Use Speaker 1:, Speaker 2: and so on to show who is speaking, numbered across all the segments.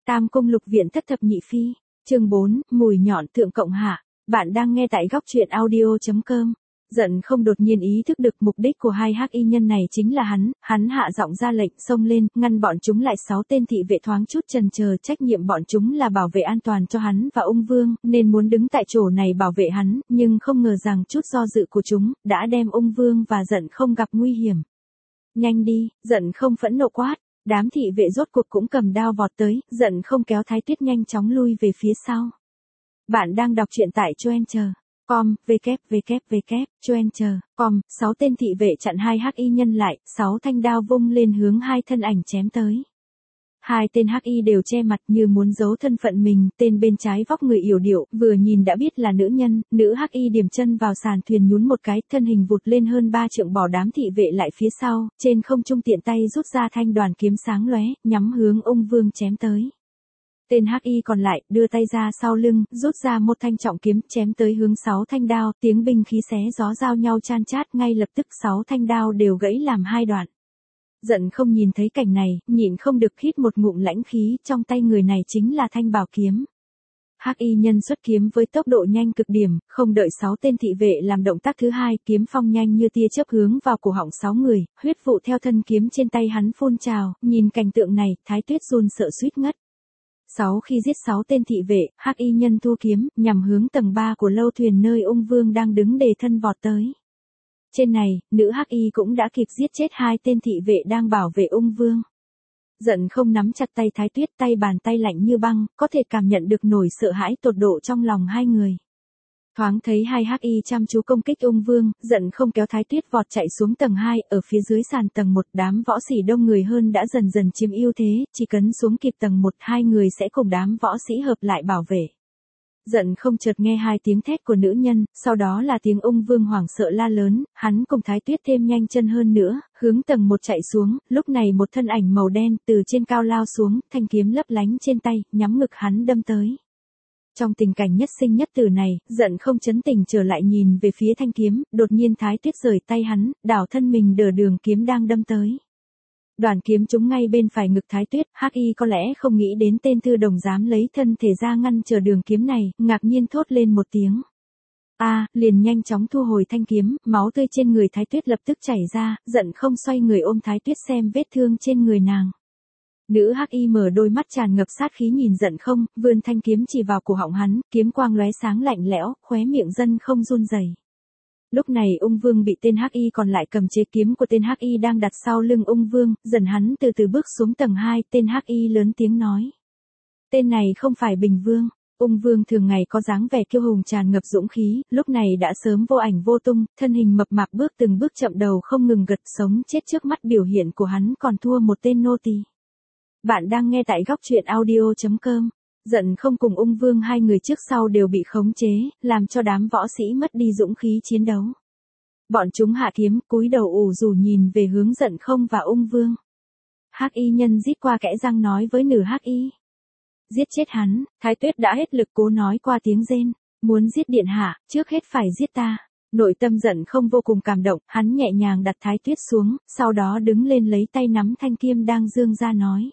Speaker 1: Tam cung lục viện thất thập nhị phi, chương 4, mùi nhọn thượng cộng hạ. Bạn đang nghe tại góc truyện audio.com. Giận không đột nhiên ý thức được mục đích của hai hắc y nhân này chính là hắn hạ giọng ra lệnh xông lên, ngăn bọn chúng lại. 6 tên thị vệ thoáng chút chần chờ, trách nhiệm bọn chúng là bảo vệ an toàn cho hắn và ung vương, nên muốn đứng tại chỗ này bảo vệ hắn, nhưng không ngờ rằng chút do dự của chúng, đã đem ung vương và Giận không gặp nguy hiểm. Nhanh đi, Giận không phẫn nộ quát. Đám thị vệ rốt cuộc cũng cầm đao vọt tới, Giận không kéo Thái Tuyết nhanh chóng lui về phía sau. Bạn đang đọc truyện tại Choencher.com, Choencher.com, 6 tên thị vệ chặn hai hắc y nhân lại, 6 thanh đao vung lên hướng hai thân ảnh chém tới. Hai tên hắc y đều che mặt như muốn giấu thân phận mình, tên bên trái vóc người yểu điệu, vừa nhìn đã biết là nữ nhân, nữ hắc y điểm chân vào sàn thuyền nhún một cái, thân hình vụt lên hơn 3 trượng bỏ đám thị vệ lại phía sau, trên không trung tiện tay rút ra thanh đoàn kiếm sáng lóe, nhắm hướng ung vương chém tới. Tên hắc y còn lại, đưa tay ra sau lưng, rút ra một thanh trọng kiếm, chém tới hướng 6 thanh đao, tiếng binh khí xé gió giao nhau chan chát, ngay lập tức 6 thanh đao đều gãy làm 2 đoạn. Giận không nhìn thấy cảnh này, nhịn không được hít một ngụm lãnh khí, trong tay người này chính là thanh bảo kiếm. Hắc y nhân xuất kiếm với tốc độ nhanh cực điểm, không đợi 6 tên thị vệ làm động tác thứ hai, kiếm phong nhanh như tia chớp hướng vào cổ họng 6 người, huyết vụ theo thân kiếm trên tay hắn phun trào, nhìn cảnh tượng này, Thái Tuyết run sợ suýt ngất. Khi giết 6 tên thị vệ, hắc y nhân thu kiếm, nhằm hướng tầng 3 của lâu thuyền nơi ung vương đang đứng đề thân vọt tới. Trên này, nữ hắc y cũng đã kịp giết chết 2 tên thị vệ đang bảo vệ ung vương. Giận không nắm chặt tay Thái Tuyết, tay bàn tay lạnh như băng, có thể cảm nhận được nỗi sợ hãi tột độ trong lòng hai người. Thoáng thấy hai hắc y chăm chú công kích ung vương, Giận không kéo Thái Tuyết vọt chạy xuống tầng 2, ở phía dưới sàn tầng 1, đám võ sĩ đông người hơn đã dần dần chiếm ưu thế, chỉ cần xuống kịp tầng 1, hai người sẽ cùng đám võ sĩ hợp lại bảo vệ. Giận không chợt nghe 2 tiếng thét của nữ nhân, sau đó là tiếng ung vương hoảng sợ la lớn, hắn cùng Thái Tuyết thêm nhanh chân hơn nữa, hướng tầng 1 chạy xuống, lúc này một thân ảnh màu đen từ trên cao lao xuống, thanh kiếm lấp lánh trên tay, nhắm ngực hắn đâm tới. Trong tình cảnh nhất sinh nhất tử này, Giận không chấn tình trở lại nhìn về phía thanh kiếm, đột nhiên Thái Tuyết rời tay hắn, đảo thân mình đỡ đường kiếm đang đâm tới. Đoàn kiếm trúng ngay bên phải ngực Thái Tuyết, hắc y có lẽ không nghĩ đến tên thư đồng dám lấy thân thể ra ngăn trở đường kiếm này, ngạc nhiên thốt lên một tiếng. Liền nhanh chóng thu hồi thanh kiếm, máu tươi trên người Thái Tuyết lập tức chảy ra, Giận không xoay người ôm Thái Tuyết xem vết thương trên người nàng. Nữ hắc y mở đôi mắt tràn ngập sát khí nhìn Giận không, vươn thanh kiếm chỉ vào cổ họng hắn, kiếm quang lóe sáng lạnh lẽo, khóe miệng Giận không run rẩy. Lúc này ung vương bị tên hắc y còn lại cầm chế kiếm của tên hắc y đang đặt sau lưng ung vương, dần hắn từ từ bước xuống tầng 2, tên hắc y lớn tiếng nói. Tên này không phải Bình Vương. Ung vương thường ngày có dáng vẻ kiêu hùng tràn ngập dũng khí, lúc này đã sớm vô ảnh vô tung, thân hình mập mạp bước từng bước chậm đầu không ngừng gật, sống chết trước mắt biểu hiện của hắn còn thua một tên nô tỳ. Bạn đang nghe tại góc truyện audio.com. Giận không cùng ung vương hai người trước sau đều bị khống chế, làm cho đám võ sĩ mất đi dũng khí chiến đấu. Bọn chúng hạ kiếm, cúi đầu ủ rũ nhìn về hướng Giận không và ung vương. Hắc y nhân rít qua kẽ răng nói với nữ hắc y. Giết chết hắn. Thái Tuyết đã hết lực cố nói qua tiếng rên. Muốn giết điện hạ, trước hết phải giết ta. Nội tâm Giận không vô cùng cảm động, hắn nhẹ nhàng đặt Thái Tuyết xuống, sau đó đứng lên lấy tay nắm thanh kiếm đang giương ra nói.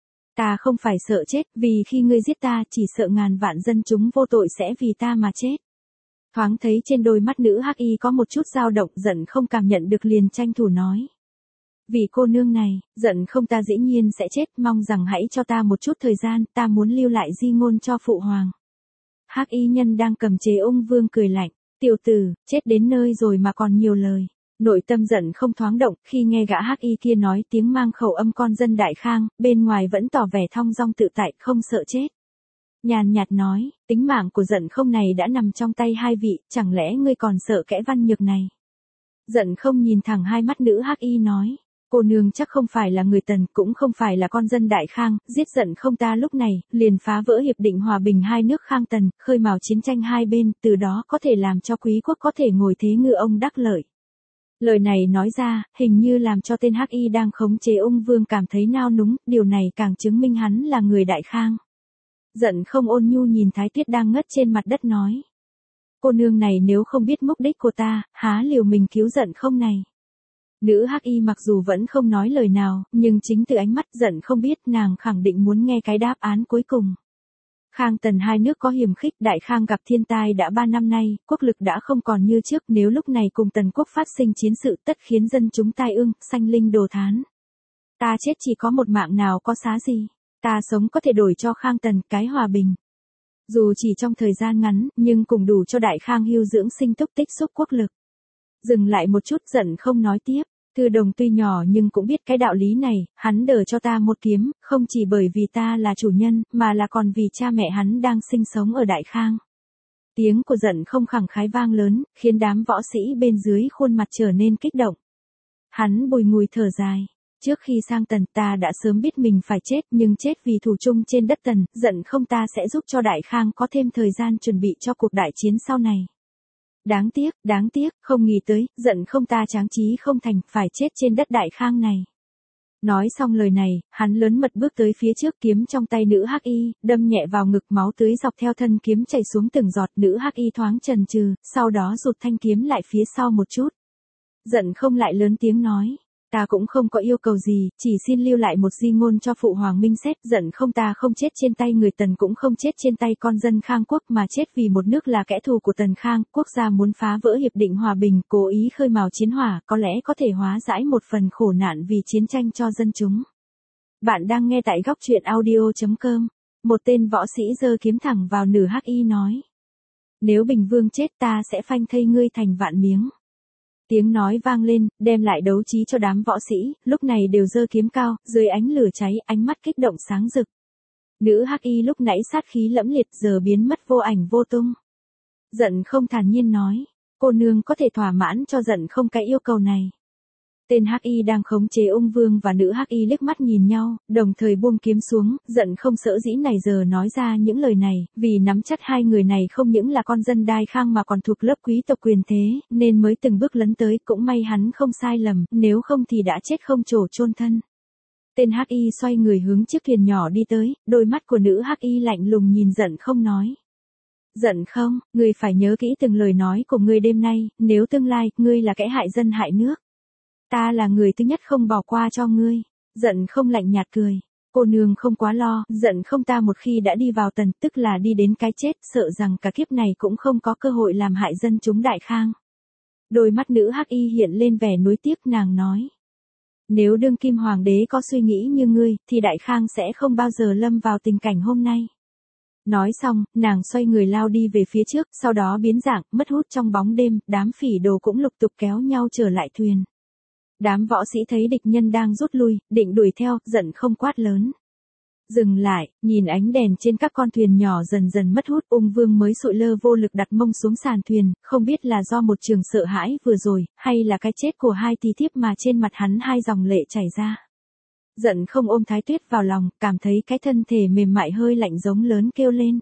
Speaker 1: Ta không phải sợ chết, vì khi ngươi giết ta chỉ sợ ngàn vạn dân chúng vô tội sẽ vì ta mà chết. Thoáng thấy trên đôi mắt nữ hắc y có một chút dao động, Giận không cảm nhận được liền tranh thủ nói. Vì cô nương này, Giận không ta dĩ nhiên sẽ chết, mong rằng hãy cho ta một chút thời gian, ta muốn lưu lại di ngôn cho phụ hoàng. Hắc y nhân đang cầm chế ung vương cười lạnh, tiểu tử, chết đến nơi rồi mà còn nhiều lời. Nội tâm Giận không thoáng động, khi nghe gã hắc y kia nói tiếng mang khẩu âm con dân Đại Khang, bên ngoài vẫn tỏ vẻ thong dong tự tại, không sợ chết. Nhàn nhạt nói, tính mạng của Giận không này đã nằm trong tay hai vị, chẳng lẽ ngươi còn sợ kẻ văn nhược này? Giận không nhìn thẳng hai mắt nữ hắc y nói, cô nương chắc không phải là người Tần, cũng không phải là con dân Đại Khang, giết Giận không ta lúc này, liền phá vỡ hiệp định hòa bình hai nước Khang Tần, khơi mào chiến tranh hai bên, từ đó có thể làm cho quý quốc có thể ngồi thế ngư ông đắc lợi. Lời này nói ra, hình như làm cho tên hắc y đang khống chế ung vương cảm thấy nao núng, điều này càng chứng minh hắn là người Đại Khang. Giận không ôn nhu nhìn Thái Tuyết đang ngất trên mặt đất nói. Cô nương này nếu không biết mục đích của ta, há liều mình cứu Giận không này. Nữ hắc y mặc dù vẫn không nói lời nào, nhưng chính từ ánh mắt giận không biết nàng khẳng định muốn nghe cái đáp án cuối cùng. Khang Tần hai nước có hiềm khích, Đại Khang gặp thiên tai đã 3 năm nay, quốc lực đã không còn như trước, nếu lúc này cùng Tần quốc phát sinh chiến sự tất khiến dân chúng tai ương, sanh linh đồ thán. Ta chết chỉ có một mạng nào có xá gì, ta sống có thể đổi cho Khang Tần cái hòa bình. Dù chỉ trong thời gian ngắn, nhưng cũng đủ cho Đại Khang hưu dưỡng sinh túc tích xúc quốc lực. Dừng lại một chút giận không nói tiếp. Thư Đồng tuy nhỏ nhưng cũng biết cái đạo lý này, hắn đỡ cho ta một kiếm, không chỉ bởi vì ta là chủ nhân, mà là còn vì cha mẹ hắn đang sinh sống ở Đại Khang. Tiếng của giận không khẳng khái vang lớn, khiến đám võ sĩ bên dưới khuôn mặt trở nên kích động. Hắn bùi ngùi thở dài. Trước khi sang Tần ta đã sớm biết mình phải chết, nhưng chết vì thù chung trên đất Tần, giận không ta sẽ giúp cho Đại Khang có thêm thời gian chuẩn bị cho cuộc đại chiến sau này. Đáng tiếc, không nghĩ tới, giận không ta tráng trí không thành, phải chết trên đất Đại Khang này. Nói xong lời này, hắn lớn mật bước tới phía trước, kiếm trong tay nữ hắc y, đâm nhẹ vào ngực, máu tưới dọc theo thân kiếm chảy xuống từng giọt. Nữ hắc y thoáng chần chừ, sau đó rụt thanh kiếm lại phía sau một chút. Giận không lại lớn tiếng nói. Ta cũng không có yêu cầu gì, chỉ xin lưu lại một di ngôn cho phụ hoàng minh xét. Giận không ta không chết trên tay người Tần, cũng không chết trên tay con dân Khang quốc, mà chết vì một nước là kẻ thù của Tần Khang. Quốc gia muốn phá vỡ hiệp định hòa bình, cố ý khơi mào chiến hỏa, có lẽ có thể hóa giải một phần khổ nạn vì chiến tranh cho dân chúng. Bạn đang nghe tại góc truyện audio.com. Một tên võ sĩ giơ kiếm thẳng vào nữ hắc y nói. Nếu Bình Vương chết ta sẽ phanh thây ngươi thành vạn miếng. Tiếng nói vang lên, đem lại đấu trí cho đám võ sĩ, lúc này đều giơ kiếm cao, dưới ánh lửa cháy, ánh mắt kích động sáng rực. Nữ hắc y lúc nãy sát khí lẫm liệt giờ biến mất vô ảnh vô tung. Giận không thản nhiên nói, cô nương có thể thỏa mãn cho giận không cái yêu cầu này. Tên hắc y đang khống chế ung vương và nữ hắc y liếc mắt nhìn nhau, đồng thời buông kiếm xuống. Giận không sợ dĩ này giờ nói ra những lời này, vì nắm chắc hai người này không những là con dân Đại Khang mà còn thuộc lớp quý tộc quyền thế, nên mới từng bước lấn tới. Cũng may hắn không sai lầm, nếu không thì đã chết không chỗ chôn thân. Tên hắc y xoay người hướng chiếc thuyền nhỏ đi tới, đôi mắt của nữ hắc y lạnh lùng nhìn giận không nói. Giận không, ngươi phải nhớ kỹ từng lời nói của ngươi đêm nay, nếu tương lai, ngươi là kẻ hại dân hại nước. Ta là người thứ nhất không bỏ qua cho ngươi. Giận không lạnh nhạt cười. Cô nương không quá lo, giận không ta một khi đã đi vào Tần, tức là đi đến cái chết, sợ rằng cả kiếp này cũng không có cơ hội làm hại dân chúng Đại Khang. Đôi mắt nữ hắc y hiện lên vẻ nuối tiếc, nàng nói. Nếu đương kim hoàng đế có suy nghĩ như ngươi, thì Đại Khang sẽ không bao giờ lâm vào tình cảnh hôm nay. Nói xong, nàng xoay người lao đi về phía trước, sau đó biến dạng, mất hút trong bóng đêm, đám phỉ đồ cũng lục tục kéo nhau trở lại thuyền. Đám võ sĩ thấy địch nhân đang rút lui, định đuổi theo, giận không quát lớn. Dừng lại, nhìn ánh đèn trên các con thuyền nhỏ dần dần mất hút, ung vương mới sụi lơ vô lực đặt mông xuống sàn thuyền, không biết là do một trường sợ hãi vừa rồi, hay là cái chết của hai tí thiếp mà trên mặt hắn hai dòng lệ chảy ra. Giận không ôm Thái Tuyết vào lòng, cảm thấy cái thân thể mềm mại hơi lạnh giống lớn kêu lên.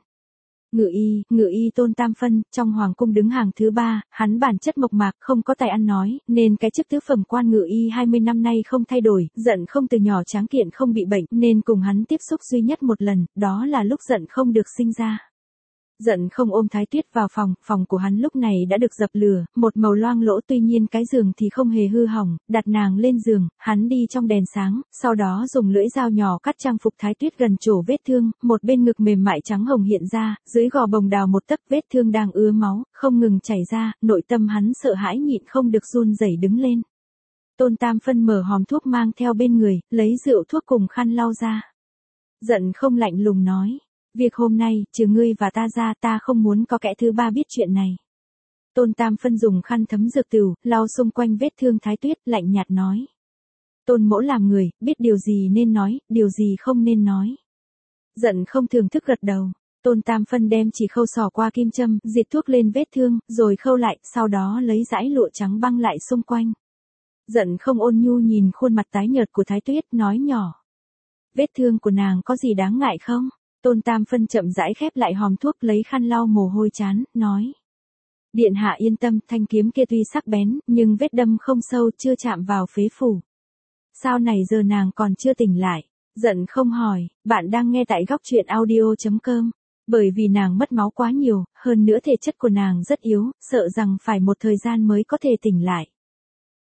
Speaker 1: Ngự y Tôn Tam Phân, trong hoàng cung đứng hàng thứ 3, hắn bản chất mộc mạc, không có tài ăn nói, nên cái chức tứ phẩm quan ngự y 20 năm nay không thay đổi. Giận không từ nhỏ tráng kiện không bị bệnh, nên cùng hắn tiếp xúc duy nhất một lần, đó là lúc giận không được sinh ra. Giận không ôm Thái Tuyết vào phòng của hắn lúc này đã được dập lửa, một màu loang lỗ, tuy nhiên cái giường thì không hề hư hỏng, đặt nàng lên giường, hắn đi trong đèn sáng, sau đó dùng lưỡi dao nhỏ cắt trang phục Thái Tuyết gần chỗ vết thương, một bên ngực mềm mại trắng hồng hiện ra, dưới gò bồng đào một tấc, vết thương đang ứa máu, không ngừng chảy ra, nội tâm hắn sợ hãi nhịn không được run rẩy đứng lên. Tôn Tam Phân mở hòm thuốc mang theo bên người, lấy rượu thuốc cùng khăn lau ra. Giận không lạnh lùng nói. Việc hôm nay, trừ ngươi và ta ra, ta không muốn có kẻ thứ ba biết chuyện này. Tôn Tam Phân dùng khăn thấm dược tửu, lau xung quanh vết thương Thái Tuyết, lạnh nhạt nói. Tôn mỗ làm người, biết điều gì nên nói, điều gì không nên nói. Giận không thưởng thức gật đầu. Tôn Tam Phân đem chỉ khâu xỏ qua kim châm, diệt thuốc lên vết thương, rồi khâu lại, sau đó lấy dải lụa trắng băng lại xung quanh. Giận không ôn nhu nhìn khuôn mặt tái nhợt của Thái Tuyết, nói nhỏ. Vết thương của nàng có gì đáng ngại không? Tôn Tam Phân chậm rãi khép lại hòm thuốc, lấy khăn lau mồ hôi trán, nói. Điện hạ yên tâm, thanh kiếm kia tuy sắc bén, nhưng vết đâm không sâu, chưa chạm vào phế phủ. Sao này giờ nàng còn chưa tỉnh lại? Giận không hỏi, bạn đang nghe tại góc truyện audio.com. Bởi vì nàng mất máu quá nhiều, hơn nữa thể chất của nàng rất yếu, sợ rằng phải một thời gian mới có thể tỉnh lại.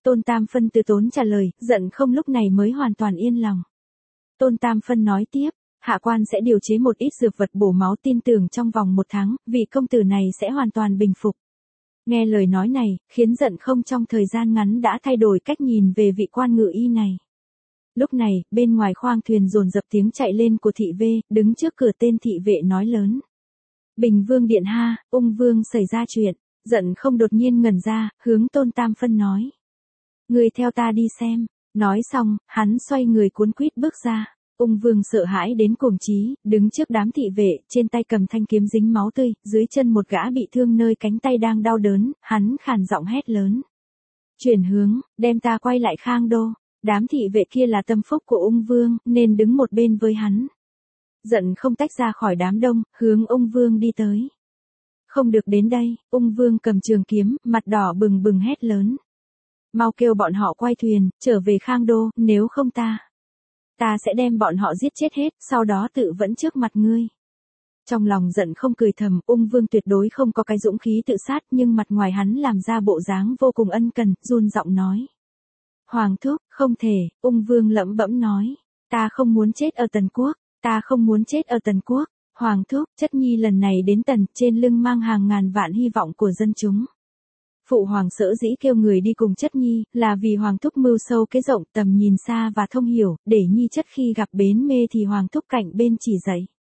Speaker 1: Tôn Tam Phân từ tốn trả lời, giận không lúc này mới hoàn toàn yên lòng. Tôn Tam Phân nói tiếp, hạ quan sẽ điều chế một ít dược vật bổ máu, tin tưởng trong vòng 1 tháng, vị công tử này sẽ hoàn toàn bình phục. Nghe lời nói này, khiến giận không trong thời gian ngắn đã thay đổi cách nhìn về vị quan ngự y này. Lúc này, bên ngoài khoang thuyền dồn dập tiếng chạy lên của thị vệ, đứng trước cửa tên thị vệ nói lớn. Bình Vương điện ha, Ung Vương xảy ra chuyện. Giận không đột nhiên ngẩn ra, hướng Tôn Tam Phân nói. Người theo ta đi xem. Nói xong, hắn xoay người cuốn quýt bước ra. Ung Vương sợ hãi đến cuồng chí, đứng trước đám thị vệ, trên tay cầm thanh kiếm dính máu tươi, dưới chân một gã bị thương nơi cánh tay đang đau đớn, hắn khàn giọng hét lớn. Chuyển hướng, đem ta quay lại Khang Đô. Đám thị vệ kia là tâm phúc của Ung Vương, nên đứng một bên với hắn. Giận không tách ra khỏi đám đông, hướng Ung Vương đi tới. Không được đến đây, Ung Vương cầm trường kiếm, mặt đỏ bừng bừng hét lớn. Mau kêu bọn họ quay thuyền, trở về Khang Đô, nếu không ta sẽ đem bọn họ giết chết hết, sau đó tự vẫn trước mặt ngươi. Trong lòng giận không cười thầm, Ung Vương tuyệt đối không có cái dũng khí tự sát, nhưng mặt ngoài hắn làm ra bộ dáng vô cùng ân cần, run giọng nói. Hoàng thúc, không thể, Ung Vương lẩm bẩm nói. Ta không muốn chết ở Tần Quốc, ta không muốn chết ở Tần Quốc. Hoàng thúc, chất nhi lần này đến Tần, trên lưng mang hàng ngàn vạn hy vọng của dân chúng. Phụ hoàng sở dĩ kêu người đi cùng chất nhi, là vì hoàng thúc mưu sâu kế rộng, tầm nhìn xa và thông hiểu, để nhi chất khi gặp bến mê thì hoàng thúc cạnh bên chỉ dạy.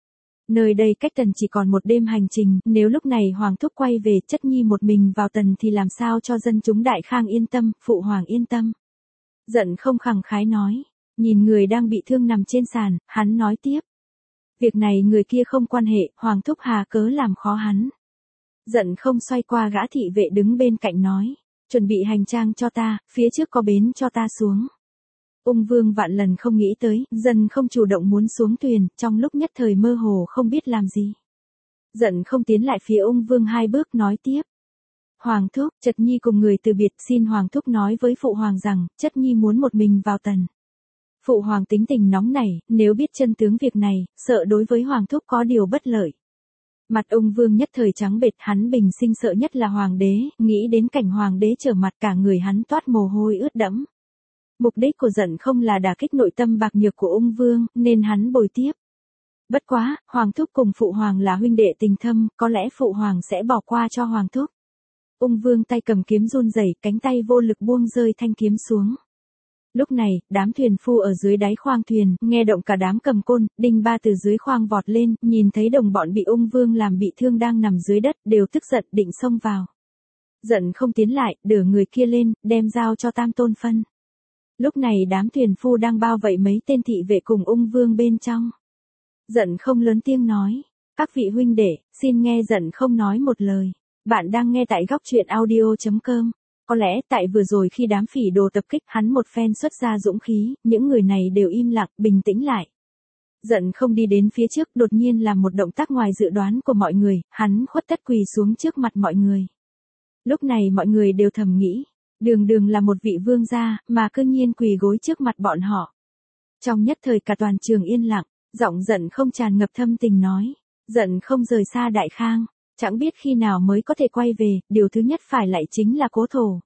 Speaker 1: Nơi đây cách Tần chỉ còn 1 đêm hành trình, nếu lúc này hoàng thúc quay về, chất nhi một mình vào Tần thì làm sao cho dân chúng Đại Khang yên tâm, phụ hoàng yên tâm. Giận không khẳng khái nói, nhìn người đang bị thương nằm trên sàn, hắn nói tiếp. Việc này người kia không quan hệ, hoàng thúc hà cớ làm khó hắn. Giận không xoay qua gã thị vệ đứng bên cạnh nói, chuẩn bị hành trang cho ta, phía trước có bến cho ta xuống. Ung Vương vạn lần không nghĩ tới, Giận không chủ động muốn xuống thuyền, trong lúc nhất thời mơ hồ không biết làm gì. Giận không tiến lại phía Ung Vương 2 bước nói tiếp. Hoàng thúc, Chất nhi cùng người từ biệt, xin hoàng thúc nói với phụ hoàng rằng, Chất nhi muốn một mình vào Tần. Phụ hoàng tính tình nóng nảy, nếu biết chân tướng việc này, sợ đối với hoàng thúc có điều bất lợi. Mặt Ung Vương nhất thời trắng bệch, hắn bình sinh sợ nhất là hoàng đế, nghĩ đến cảnh hoàng đế trở mặt cả người hắn toát mồ hôi ướt đẫm. Mục đích của Giận không là đả kích nội tâm bạc nhược của Ung Vương, nên hắn bồi tiếp. Bất quá, hoàng thúc cùng phụ hoàng là huynh đệ tình thâm, có lẽ phụ hoàng sẽ bỏ qua cho hoàng thúc. Ung Vương tay cầm kiếm run rẩy, cánh tay vô lực buông rơi thanh kiếm xuống. Lúc này, đám thuyền phu ở dưới đáy khoang thuyền, nghe động cả đám cầm côn, đinh ba từ dưới khoang vọt lên, nhìn thấy đồng bọn bị Ung Vương làm bị thương đang nằm dưới đất, đều tức giận định xông vào. Giận không tiến lại, đỡ người kia lên, đem dao cho Tam Tôn Phân. Lúc này đám thuyền phu đang bao vây mấy tên thị vệ cùng Ung Vương bên trong. Giận không lớn tiếng nói, các vị huynh đệ, xin nghe. Giận không nói một lời. Bạn đang nghe tại góc truyện audio.com. Có lẽ tại vừa rồi khi đám phỉ đồ tập kích hắn một phen xuất ra dũng khí, những người này đều im lặng, bình tĩnh lại. Giận không đi đến phía trước, đột nhiên làm một động tác ngoài dự đoán của mọi người, hắn khuất tất quỳ xuống trước mặt mọi người. Lúc này mọi người đều thầm nghĩ, đường là một vị vương gia, mà cư nhiên quỳ gối trước mặt bọn họ. Trong nhất thời cả toàn trường yên lặng, giọng Giận không tràn ngập thâm tình nói, Giận không rời xa Đại Khang. Chẳng biết khi nào mới có thể quay về, điều thứ nhất phải lại chính là cố thổ.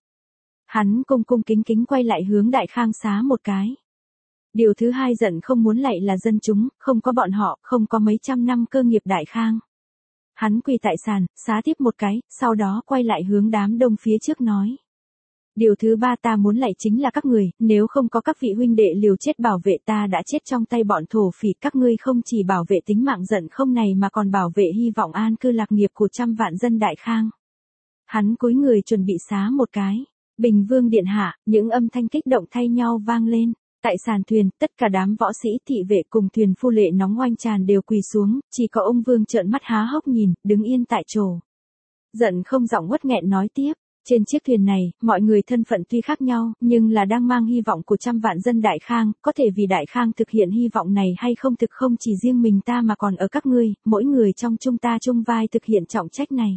Speaker 1: Hắn cung cung kính kính quay lại hướng Đại Khang xá một cái. Điều thứ hai Giận không muốn lại là dân chúng, không có bọn họ, không có mấy trăm năm cơ nghiệp Đại Khang. Hắn quỳ tại sàn, xá tiếp một cái, sau đó quay lại hướng đám đông phía trước nói. Điều thứ ba ta muốn lại chính là các người, nếu không có các vị huynh đệ liều chết bảo vệ ta đã chết trong tay bọn thổ phỉ, các ngươi không chỉ bảo vệ tính mạng Giận không này mà còn bảo vệ hy vọng an cư lạc nghiệp của trăm vạn dân Đại Khang. Hắn cúi người chuẩn bị xá một cái. Bình Vương điện hạ, những âm thanh kích động thay nhau vang lên. Tại sàn thuyền, tất cả đám võ sĩ thị vệ cùng thuyền phu lệ nóng oanh tràn đều quỳ xuống, chỉ có Ung Vương trợn mắt há hốc nhìn, đứng yên tại chỗ. Giận không giọng uất nghẹn nói tiếp. Trên chiếc thuyền này, mọi người thân phận tuy khác nhau, nhưng là đang mang hy vọng của trăm vạn dân Đại Khang, có thể vì Đại Khang thực hiện hy vọng này hay không thực không chỉ riêng mình ta mà còn ở các ngươi, mỗi người trong chúng ta chung vai thực hiện trọng trách này.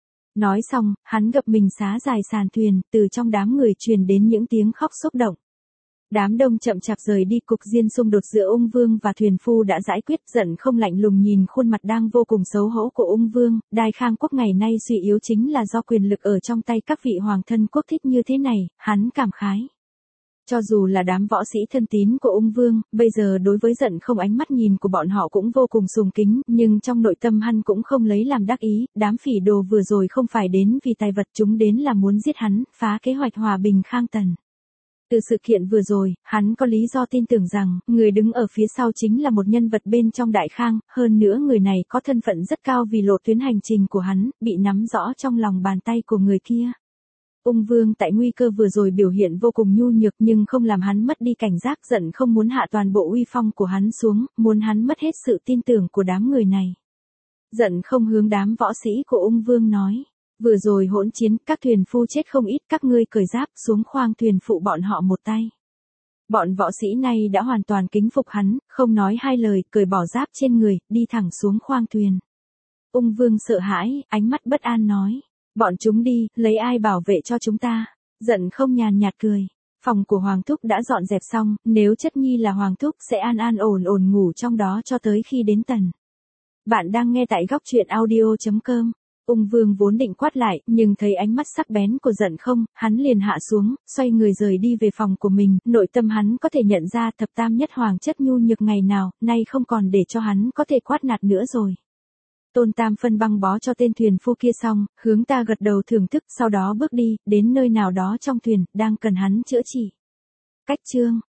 Speaker 1: Nói xong, hắn gập mình xá dài sàn thuyền, từ trong đám người truyền đến những tiếng khóc xúc động. Đám đông chậm chạp rời đi, cục diên xung đột giữa ung vương và thuyền phu đã giải quyết. Giận không lạnh lùng nhìn khuôn mặt đang vô cùng xấu hổ của ung vương. Đài Khang quốc ngày nay suy yếu chính là do quyền lực ở trong tay các vị hoàng thân quốc thích như thế này, hắn cảm khái. Cho dù là đám võ sĩ thân tín của ung vương, bây giờ đối với Giận không ánh mắt nhìn của bọn họ cũng vô cùng sùng kính, nhưng trong nội tâm hắn cũng không lấy làm đắc ý. Đám phỉ đồ vừa rồi không phải đến vì tài vật, chúng đến là muốn giết hắn, phá kế hoạch hòa bình Khang Tần. Từ sự kiện vừa rồi, hắn có lý do tin tưởng rằng, người đứng ở phía sau chính là một nhân vật bên trong Đại Khang, hơn nữa người này có thân phận rất cao vì lộ tuyến hành trình của hắn, bị nắm rõ trong lòng bàn tay của người kia. Ung vương tại nguy cơ vừa rồi biểu hiện vô cùng nhu nhược nhưng không làm hắn mất đi cảnh giác. Giận không muốn hạ toàn bộ uy phong của hắn xuống, muốn hắn mất hết sự tin tưởng của đám người này. Giận không hướng đám võ sĩ của ung vương nói. Vừa rồi hỗn chiến, các thuyền phu chết không ít, các ngươi cởi giáp xuống khoang thuyền phụ bọn họ một tay. Bọn võ sĩ này đã hoàn toàn kính phục hắn, không nói hai lời, cởi bỏ giáp trên người, đi thẳng xuống khoang thuyền. Ung vương sợ hãi, ánh mắt bất an nói. Bọn chúng đi, lấy ai bảo vệ cho chúng ta? Giận không nhàn nhạt cười. Phòng của Hoàng Thúc đã dọn dẹp xong, nếu chất nhi là Hoàng Thúc sẽ an an ổn ổn ngủ trong đó cho tới khi đến Tần. Bạn đang nghe tại góc truyện audio.com. Ung vương vốn định quát lại, nhưng thấy ánh mắt sắc bén của Giận không, hắn liền hạ xuống, xoay người rời đi về phòng của mình. Nội tâm hắn có thể nhận ra thập tam nhất hoàng chất nhu nhược ngày nào, nay không còn để cho hắn có thể quát nạt nữa rồi. Tôn Tam phân băng bó cho tên thuyền phu kia xong, hướng ta gật đầu thưởng thức, sau đó bước đi, đến nơi nào đó trong thuyền, đang cần hắn chữa trị. Cách chương